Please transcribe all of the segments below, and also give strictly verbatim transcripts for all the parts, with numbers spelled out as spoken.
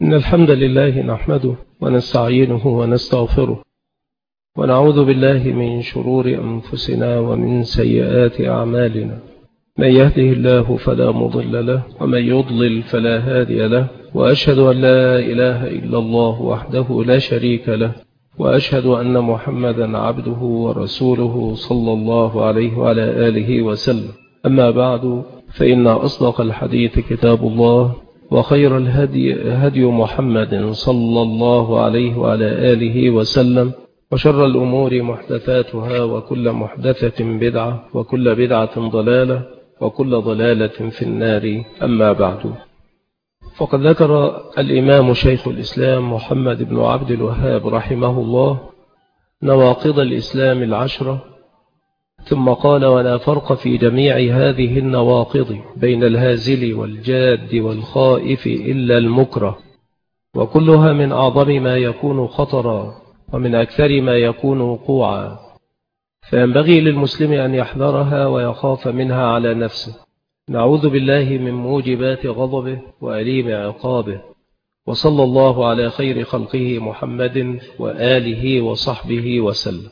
إن الحمد لله نحمده ونستعينه ونستغفره ونعوذ بالله من شرور أنفسنا ومن سيئات أعمالنا. من يهده الله فلا مضل له ومن يضلل فلا هادي له، وأشهد أن لا إله إلا الله وحده لا شريك له، وأشهد أن محمدا عبده ورسوله صلى الله عليه وعلى آله وسلم. أما بعد، فإن أصدق الحديث كتاب الله، وخير الهدي هدي محمد صلى الله عليه وعلى آله وسلم، وشر الأمور محدثاتها، وكل محدثة بدعة، وكل بدعة ضلالة، وكل ضلالة في النار. أما بعد، فقد ذكر الإمام شيخ الإسلام محمد بن عبد الوهاب رحمه الله نواقض الإسلام العشرة، ثم قال: ولا فرق في جميع هذه النواقض بين الهازل والجاد والخائف إلا المكره، وكلها من أعظم ما يكون خطرا ومن أكثر ما يكون وقوعا، فينبغي للمسلم أن يحذرها ويخاف منها على نفسه. نعوذ بالله من موجبات غضبه وأليم عقابه، وصلى الله على خير خلقه محمد وآله وصحبه وسلم.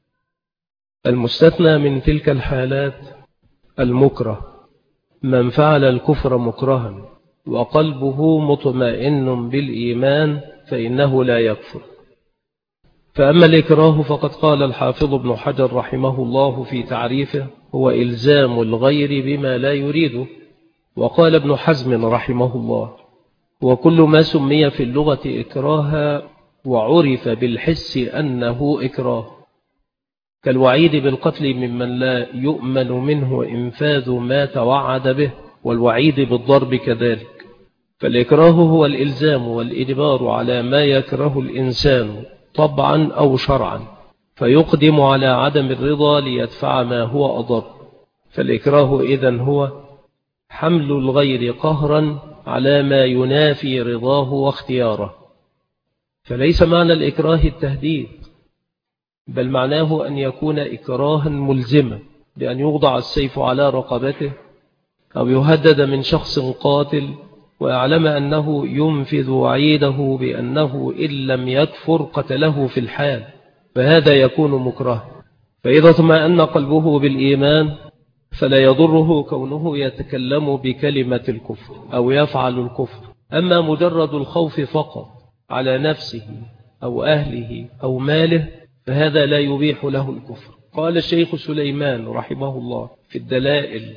المستثنى من تلك الحالات المكره، من فعل الكفر مكرها وقلبه مطمئن بالإيمان فإنه لا يكفر. فأما الإكراه فقد قال الحافظ ابن حجر رحمه الله في تعريفه: هو إلزام الغير بما لا يريده. وقال ابن حزم رحمه الله: وكل ما سمي في اللغة إكراها وعرف بالحس أنه إكراه، كالوعيد بالقتل ممن لا يؤمن منه إنفاذ ما توعد به، والوعيد بالضرب كذلك. فالإكراه هو الإلزام والإجبار على ما يكره الإنسان طبعا أو شرعا، فيقدم على عدم الرضا ليدفع ما هو أضر. فالإكراه إذن هو حمل الغير قهرا على ما ينافي رضاه واختياره. فليس معنى الإكراه التهديد، بل معناه أن يكون إكراها ملزما، بأن يوضع السيف على رقبته أو يهدد من شخص قاتل، ويعلم أنه ينفذ وعيده بأنه إن لم يكفر قتله في الحال، فهذا يكون مكره. فإذا اطمأن قلبه بالإيمان فلا يضره كونه يتكلم بكلمة الكفر أو يفعل الكفر. أما مجرد الخوف فقط على نفسه أو أهله أو ماله فهذا لا يبيح له الكفر. قال الشيخ سليمان رحمه الله في الدلائل: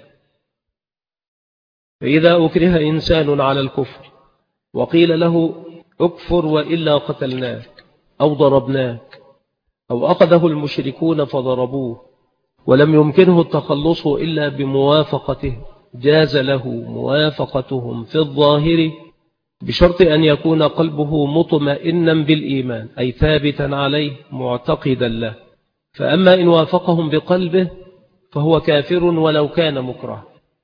فإذا أكره إنسان على الكفر وقيل له اكفر وإلا قتلناك أو ضربناك، أو أخذه المشركون فضربوه ولم يمكنه التخلص إلا بموافقته، جاز له موافقتهم في الظاهر بشرط أن يكون قلبه مطمئنا بالإيمان، أي ثابتا عليه معتقدا له. فأما إن وافقهم بقلبه فهو كافر ولو كان مكره.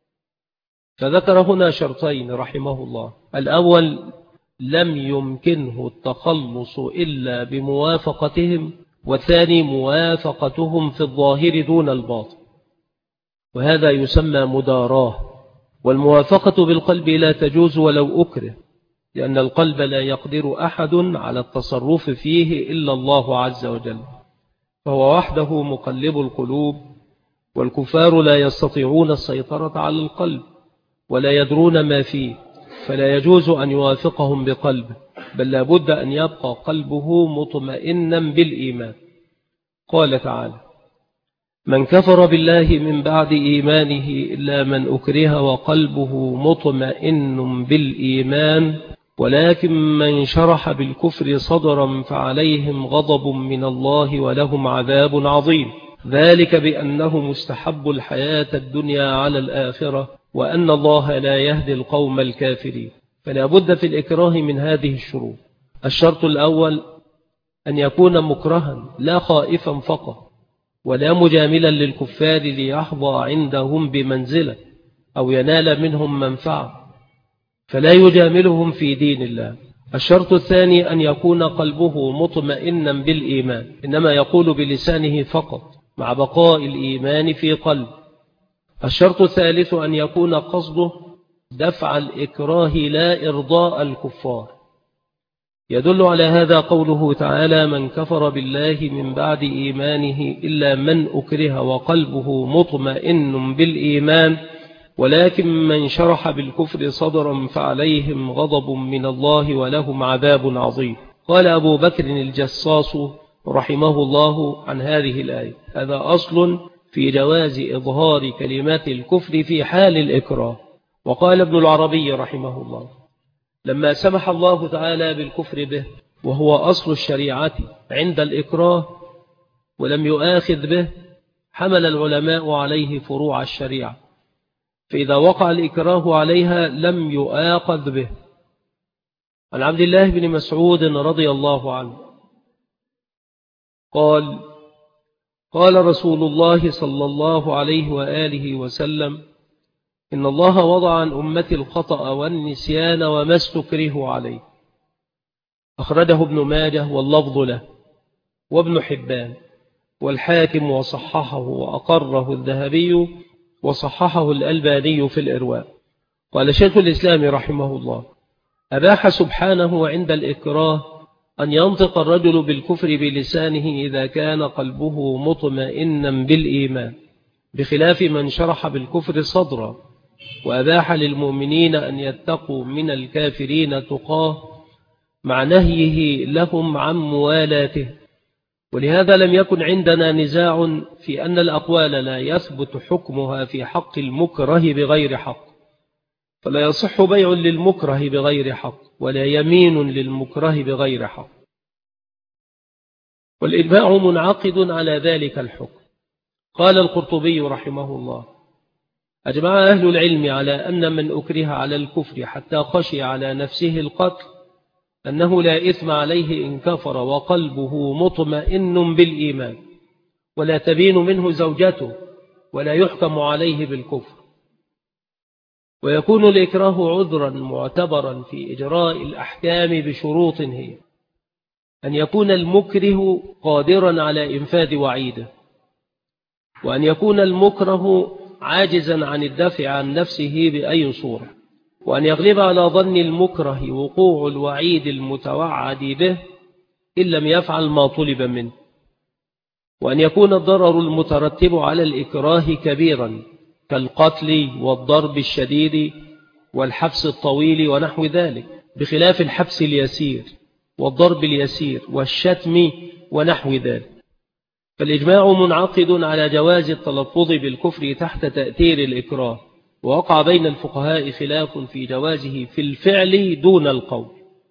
فذكر هنا شرطين رحمه الله: الأول لم يمكنه التخلص إلا بموافقتهم، والثاني موافقتهم في الظاهر دون الباطن، وهذا يسمى مداراه. والموافقة بالقلب لا تجوز ولو أكره، لأن القلب لا يقدر أحد على التصرف فيه إلا الله عز وجل، فهو وحده مقلب القلوب، والكفار لا يستطيعون السيطرة على القلب ولا يدرون ما فيه، فلا يجوز أن يوافقهم بقلبه، بل لابد أن يبقى قلبه مطمئنا بالإيمان. قال تعالى: من كفر بالله من بعد إيمانه إلا من أكره وقلبه مطمئن بالإيمان، ولكن من شرح بالكفر صدرا فعليهم غضب من الله ولهم عذاب عظيم، ذلك بأنه مستحب الحياة الدنيا على الآخرة، وأن الله لا يهدي القوم الكافرين. فلا بد في الإكراه من هذه الشروط. الشرط الأول أن يكون مكرها لا خائفا فقط، ولا مجاملا للكفار ليحظى عندهم بمنزلة أو ينال منهم منفعة، فلا يجاملهم في دين الله. الشرط الثاني أن يكون قلبه مطمئنا بالإيمان، إنما يقول بلسانه فقط مع بقاء الإيمان في قلب. الشرط الثالث أن يكون قصده دفع الإكراه لا إرضاء الكفار، يدل على هذا قوله تعالى: من كفر بالله من بعد إيمانه إلا من أكره وقلبه مطمئن بالإيمان ولكن من شرح بالكفر صدرا فعليهم غضب من الله ولهم عذاب عظيم. قال أبو بكر الجصاص رحمه الله عن هذه الآية: هذا أصل في جواز إظهار كلمات الكفر في حال الإكراه. وقال ابن العربي رحمه الله: لما سمح الله تعالى بالكفر به وهو أصل الشريعة عند الإكراه ولم يؤاخذ به، حمل العلماء عليه فروع الشريعة، فإذا وقع الإكراه عليها لم يؤاخذ به. عن عبد الله بن مسعود رضي الله عنه قال: قال رسول الله صلى الله عليه وآله وسلم: إن الله وضع عن أمتي الخطأ والنسيان وما استكرهوا عليه. أخرجه ابن ماجه واللفظ له، وابن حبان والحاكم وصححه وأقره الذهبي وصححه الألباني في الإرواء. قال شيخ الإسلام رحمه الله: أباح سبحانه عند الإكراه أن ينطق الرجل بالكفر بلسانه إذا كان قلبه مطمئنا بالإيمان، بخلاف من شرح بالكفر صدرا، وأباح للمؤمنين أن يتقوا من الكافرين تقاه مع نهيه لهم عن موالاته. ولهذا لم يكن عندنا نزاع في أن الأقوال لا يثبت حكمها في حق المكره بغير حق، فلا يصح بيع للمكره بغير حق ولا يمين للمكره بغير حق، والإجماع منعقد على ذلك الحكم. قال القرطبي رحمه الله: أجمع أهل العلم على أن من أكره على الكفر حتى خشي على نفسه القتل أنه لا إثم عليه إن كفر وقلبه مطمئن بالإيمان، ولا تبين منه زوجته، ولا يحكم عليه بالكفر. ويكون الإكراه عذرا معتبرا في إجراء الأحكام بشروط هي: أن يكون المكره قادرا على إنفاذ وعيده، وأن يكون المكره عاجزا عن الدفع عن نفسه بأي صورة، وأن يغلب على ظن المكره وقوع الوعيد المتوعد به إن لم يفعل ما طلب منه، وأن يكون الضرر المترتب على الإكراه كبيرا كالقتل والضرب الشديد والحبس الطويل ونحو ذلك، بخلاف الحبس اليسير والضرب اليسير والشتم ونحو ذلك. فالإجماع منعقد على جواز التلفظ بالكفر تحت تأثير الإكراه، ووقع بين الفقهاء خلاف في جوازه في الفعل دون القول.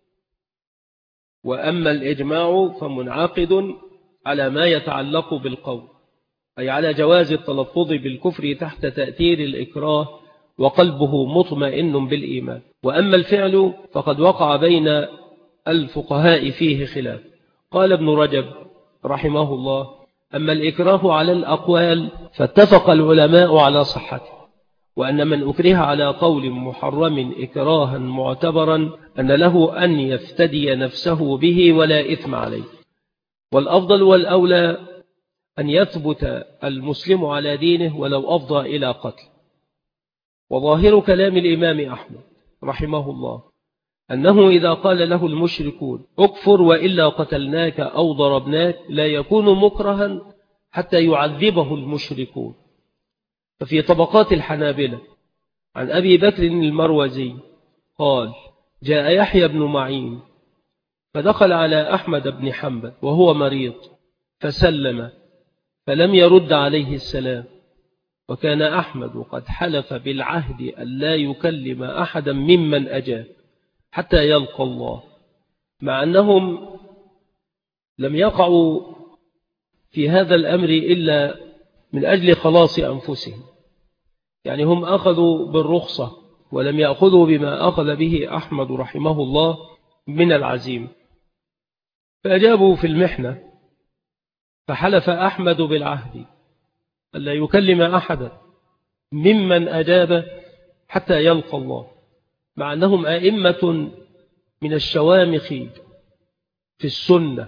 وأما الإجماع فمنعقد على ما يتعلق بالقول، أي على جواز التلفظ بالكفر تحت تأثير الإكراه وقلبه مطمئن بالإيمان. وأما الفعل فقد وقع بين الفقهاء فيه خلاف. قال ابن رجب رحمه الله: أما الإكراه على الأقوال فاتفق العلماء على صحته، وأن من أكره على قول محرم إكراها معتبرا أن له أن يفتدي نفسه به ولا إثم عليه. والأفضل والأولى أن يثبت المسلم على دينه ولو أفضى إلى قتل. وظاهر كلام الإمام أحمد رحمه الله أنه إذا قال له المشركون اكفر وإلا قتلناك أو ضربناك لا يكون مكرها حتى يعذبه المشركون. ففي طبقات الحنابلة عن أبي بكر المروزي قال: جاء يحيى بن معين فدخل على أحمد بن حنبل وهو مريض فسلم فلم يرد عليه السلام، وكان أحمد قد حلف بالعهد أن لا يكلم أحدا ممن أجاب حتى يلقى الله، مع أنهم لم يقعوا في هذا الأمر إلا من أجل خلاص أنفسهم، يعني هم أخذوا بالرخصة ولم يأخذوا بما أخذ به أحمد رحمه الله من العزيم، فأجابوا في المحنة، فحلف أحمد بالعهد ألا يكلم أحدا ممن أجاب حتى يلقى الله، مع أنهم أئمة من الشوامخ في السنة.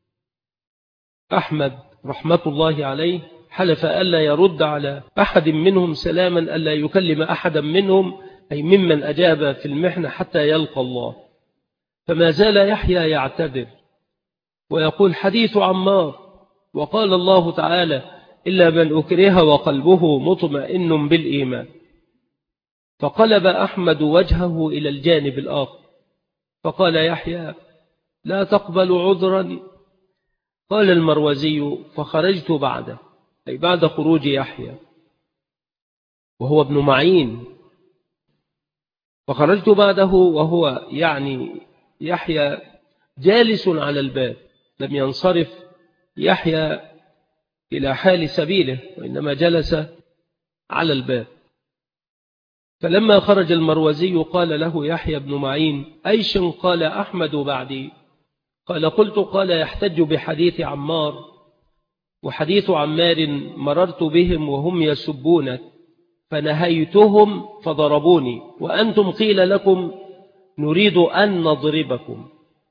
أحمد رحمة الله عليه حلف ألا يرد على أحد منهم سلاما، ألا يكلم أحدا منهم أي ممن أجاب في المحنة حتى يلقى الله. فما زال يحيى يعتذر ويقول حديث عمار، وقال الله تعالى إلا من أكره وقلبه مطمئن بالإيمان. فقلب أحمد وجهه إلى الجانب الآخر فقال يحيى لا تقبل عذرا. قال المروزي فخرجت بعده، أي بعد خروج يحيى وهو ابن معين، فخرجت بعده وهو يعني يحيى جالس على الباب، لم ينصرف يحيى إلى حال سبيله وإنما جلس على الباب. فلما خرج المروزي قال له يحيى بن معين أيش قال أحمد بعدي؟ قال قلت قال يحتج بحديث عمار، وحديث عمار مررت بهم وهم يسبونك فنهيتهم فضربوني، وأنتم قيل لكم نريد أن نضربكم.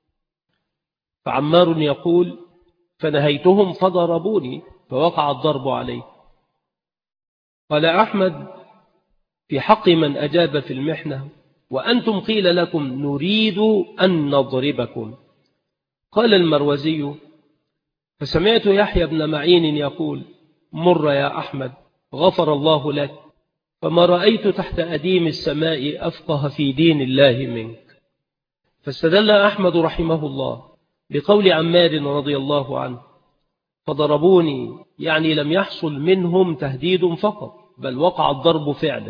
فعمار يقول فنهيتهم فضربوني فوقع الضرب عليه. قال أحمد في حق من أجاب في المحنة وأنتم قيل لكم نريد أن نضربكم. قال المروزي فسمعت يحيى بن معين يقول مر يا أحمد غفر الله لك، فما رأيت تحت أديم السماء أفقه في دين الله منك. فاستدل أحمد رحمه الله بقول عمار رضي الله عنه فضربوني، يعني لم يحصل منهم تهديد فقط بل وقع الضرب فعلا،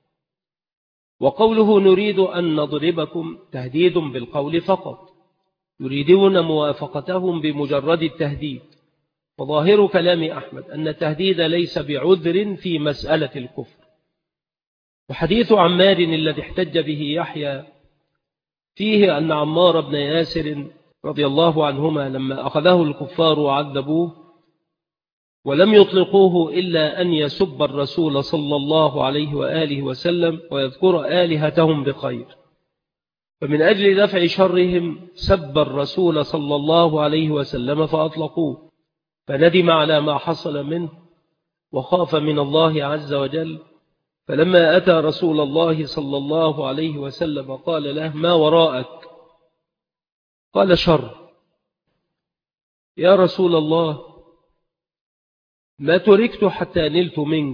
وقوله نريد أن نضربكم تهديد بالقول فقط، يريدون موافقتهم بمجرد التهديد. وظاهر كلام أحمد أن التهديد ليس بعذر في مسألة الكفر. وحديث عمار الذي احتج به يحيى فيه أن عمار بن ياسر رضي الله عنهما لما أخذه الكفار وعذبوه ولم يطلقوه إلا أن يسب الرسول صلى الله عليه وآله وسلم ويذكر آلهتهم بخير، فمن أجل دفع شرهم سب الرسول صلى الله عليه وسلم فأطلقوه، فندم على ما حصل منه وخاف من الله عز وجل. فلما أتى رسول الله صلى الله عليه وسلم قال له ما وراءك؟ قال شر. يا رسول الله ما تركت حتى نلت منك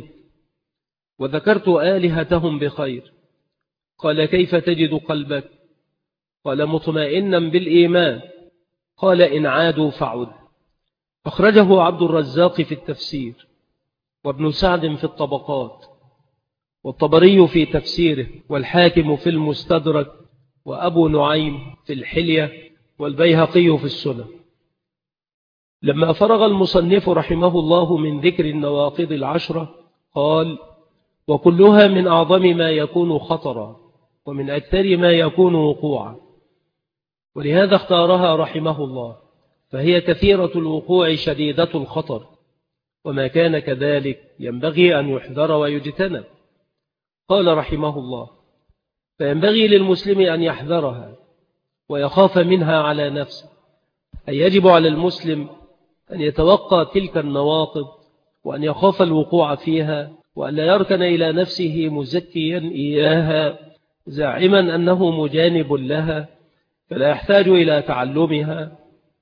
وذكرت آلهتهم بخير. قال كيف تجد قلبك؟ قال مطمئنا بالإيمان. قال إن عادوا فعد. أخرجه عبد الرزاق في التفسير وابن سعد في الطبقات والطبري في تفسيره والحاكم في المستدرك وأبو نعيم في الحلية والبيهقي في السنن. لما فرغ المصنف رحمه الله من ذكر النواقض العشرة قال وكلها من أعظم ما يكون خطرا ومن أكثر ما يكون وقوعا، ولهذا اختارها رحمه الله، فهي كثيرة الوقوع شديدة الخطر، وما كان كذلك ينبغي أن يحذر ويجتنب. قال رحمه الله فينبغي للمسلم أن يحذرها ويخاف منها على نفسه، أي يجب على المسلم أن يتوقع تلك النواقض وأن يخاف الوقوع فيها، وأن لا يركن إلى نفسه مزكيا إياها زاعما أنه مجانب لها، فلا يحتاج إلى تعلمها،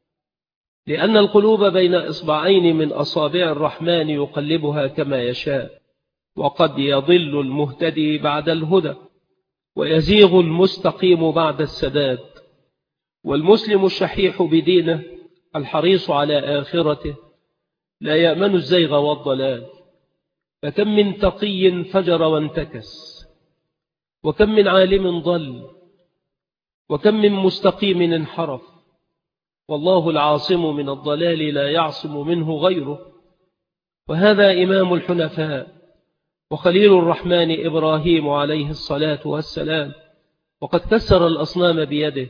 لأن القلوب بين إصبعين من أصابع الرحمن يقلبها كما يشاء، وقد يضل المهتدي بعد الهدى ويزيغ المستقيم بعد السداد. والمسلم الشحيح بدينه الحريص على آخرته لا يأمن الزيغ والضلال، فكم من تقي فجر وانتكس، وكم من عالم ضل، وكم من مستقيم انحرف، والله العاصم من الضلال لا يعصم منه غيره. وهذا إمام الحنفاء وخليل الرحمن إبراهيم عليه الصلاة والسلام، وقد كسر الأصنام بيده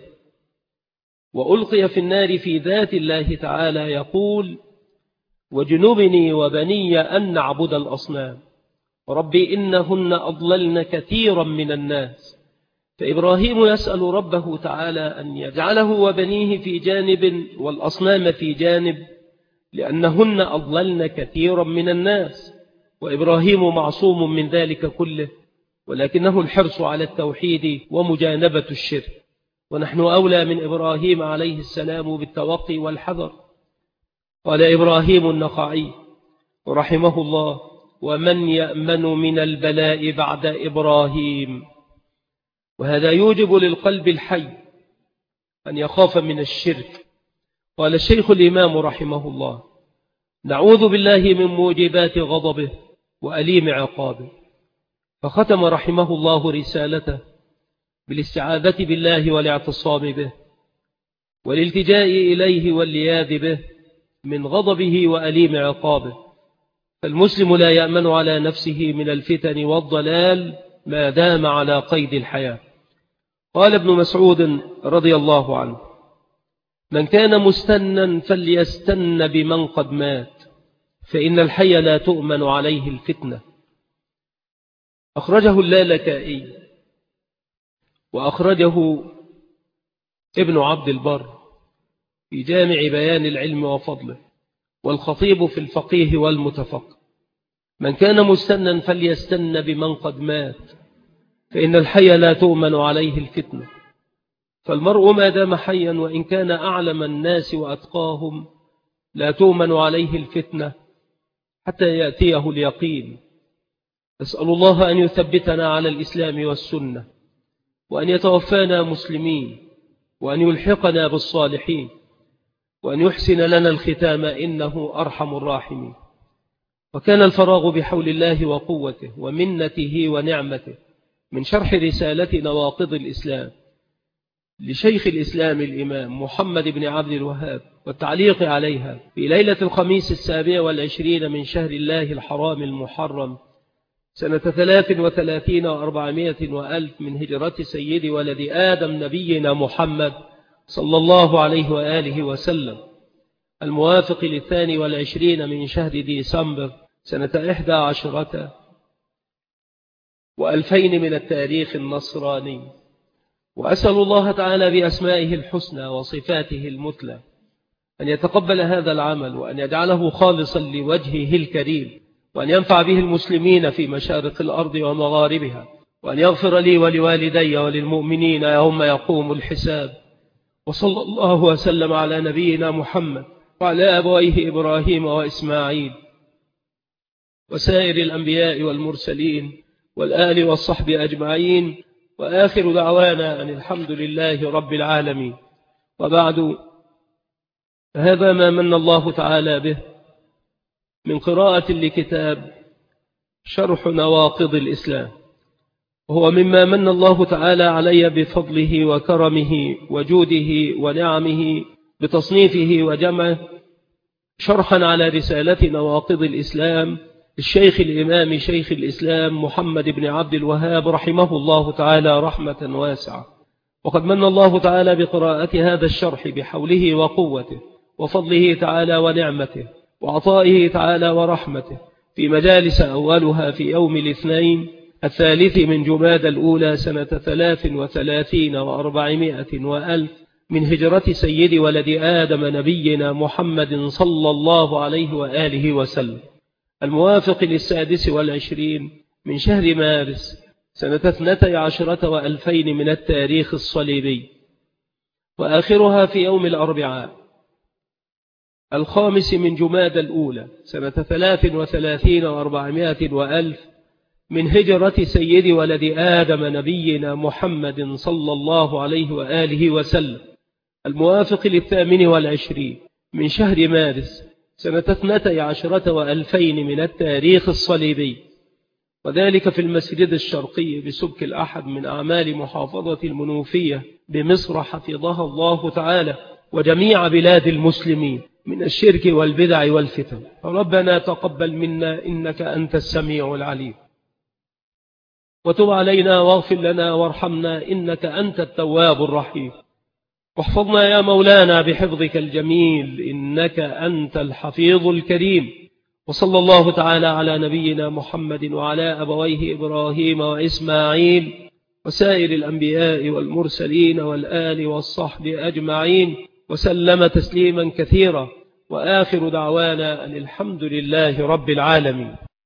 وألقي في النار في ذات الله تعالى يقول وجنبني وبني أن نعبد الأصنام ربي إنهن أضللن كثيرا من الناس. فإبراهيم يسأل ربه تعالى أن يجعله وبنيه في جانب والأصنام في جانب، لأنهن أضللن كثيرا من الناس، وإبراهيم معصوم من ذلك كله، ولكنه الحرص على التوحيد ومجانبة الشرك. ونحن أولى من إبراهيم عليه السلام بالتوقي والحذر. قال إبراهيم النخعي رحمه الله: ومن يأمن من البلاء بعد إبراهيم؟ وهذا يوجب للقلب الحي أن يخاف من الشرك. قال الشيخ الإمام رحمه الله: نعوذ بالله من موجبات غضبه وأليم عقابه. فختم رحمه الله رسالته بالاستعاذة بالله والاعتصام به والالتجاء إليه واللياذ به من غضبه وأليم عقابه. فالمسلم لا يأمن على نفسه من الفتن والضلال ما دام على قيد الحياة. قال ابن مسعود رضي الله عنه: من كان مستنا فليستن بمن قد مات، فإن الحي لا تؤمن عليه الفتنة. أخرجه اللالكائي، وأخرجه ابن عبد البر في جامع بيان العلم وفضله، والخطيب في الفقيه والمتفقه. من كان مستنا فليستن بمن قد مات، فإن الحي لا تؤمن عليه الفتنة. فالمرء ما دام حيا وإن كان أعلم الناس وأتقاهم لا تؤمن عليه الفتنة حتى يأتيه اليقين. أسأل الله أن يثبتنا على الإسلام والسنة، وأن يتوفانا مسلمين، وأن يلحقنا بالصالحين، وأن يحسن لنا الختام إنه أرحم الراحمين. وكان الفراغ بحول الله وقوته ومنته ونعمته من شرح رسالة نواقض الإسلام لشيخ الإسلام الإمام محمد بن عبد الوهاب والتعليق عليها في ليلة الخميس السابع والعشرين من شهر الله الحرام المحرم سنة ثلاث وثلاثين وأربعمائة وألف من هجرة سيد ولد آدم نبينا محمد صلى الله عليه وآله وسلم، الموافق للثاني والعشرين من شهر ديسمبر سنة إحدى عشرة وألفين من التاريخ النصراني. وأسأل الله تعالى بأسمائه الحسنى وصفاته المثلى أن يتقبل هذا العمل، وأن يجعله خالصا لوجهه الكريم، وأن ينفع به المسلمين في مشارق الأرض ومغاربها، وأن يغفر لي ولوالدي وللمؤمنين يوم يقوم الحساب. وصلى الله وسلم على نبينا محمد وعلى أبويه إبراهيم وإسماعيل وسائر الأنبياء والمرسلين والآل والصحب أجمعين، وآخر دعوانا أن الحمد لله رب العالمين. وبعد، هذا ما من الله تعالى به من قراءة لكتاب شرح نواقض الإسلام، وهو مما من الله تعالى علي بفضله وكرمه وجوده ونعمه بتصنيفه وجمعه شرحا على رسالة نواقض الإسلام الشيخ الإمام شيخ الإسلام محمد بن عبد الوهاب رحمه الله تعالى رحمة واسعة. وقد من الله تعالى بقراءة هذا الشرح بحوله وقوته وفضله تعالى ونعمته وعطائه تعالى ورحمته في مجالس أولها في يوم الاثنين الثالث من جماد الأولى سنة ثلاث وثلاثين وأربعمائة وألف من هجرة سيد ولد آدم نبينا محمد صلى الله عليه وآله وسلم، الموافق للسادس والعشرين من شهر مارس سنة اثنتي عشرة وألفين من التاريخ الصليبي، وآخرها في يوم الأربعاء الخامس من جماد الأولى سنة ثلاث وثلاثين وأربعمائة وألف من هجرة سيد ولد آدم نبينا محمد صلى الله عليه وآله وسلم، الموافق للثامن والعشرين من شهر مارس سنة اثنتي عشرة وألفين من التاريخ الصليبي، وذلك في المسجد الشرقي بسبك الأحد من أعمال محافظة المنوفية بمصر حفظها الله تعالى وجميع بلاد المسلمين من الشرك والبدع والفتن. ربنا تقبل منا إنك أنت السميع العليم، وتب علينا واغفر لنا وارحمنا إنك أنت التواب الرحيم، واحفظنا يا مولانا بحفظك الجميل إنك أنت الحفيظ الكريم. وصلى الله تعالى على نبينا محمد وعلى أبويه إبراهيم وإسماعيل وسائر الأنبياء والمرسلين والآل والصحب أجمعين وسلم تسليما كثيرا، وآخر دعوانا أن الحمد لله رب العالمين.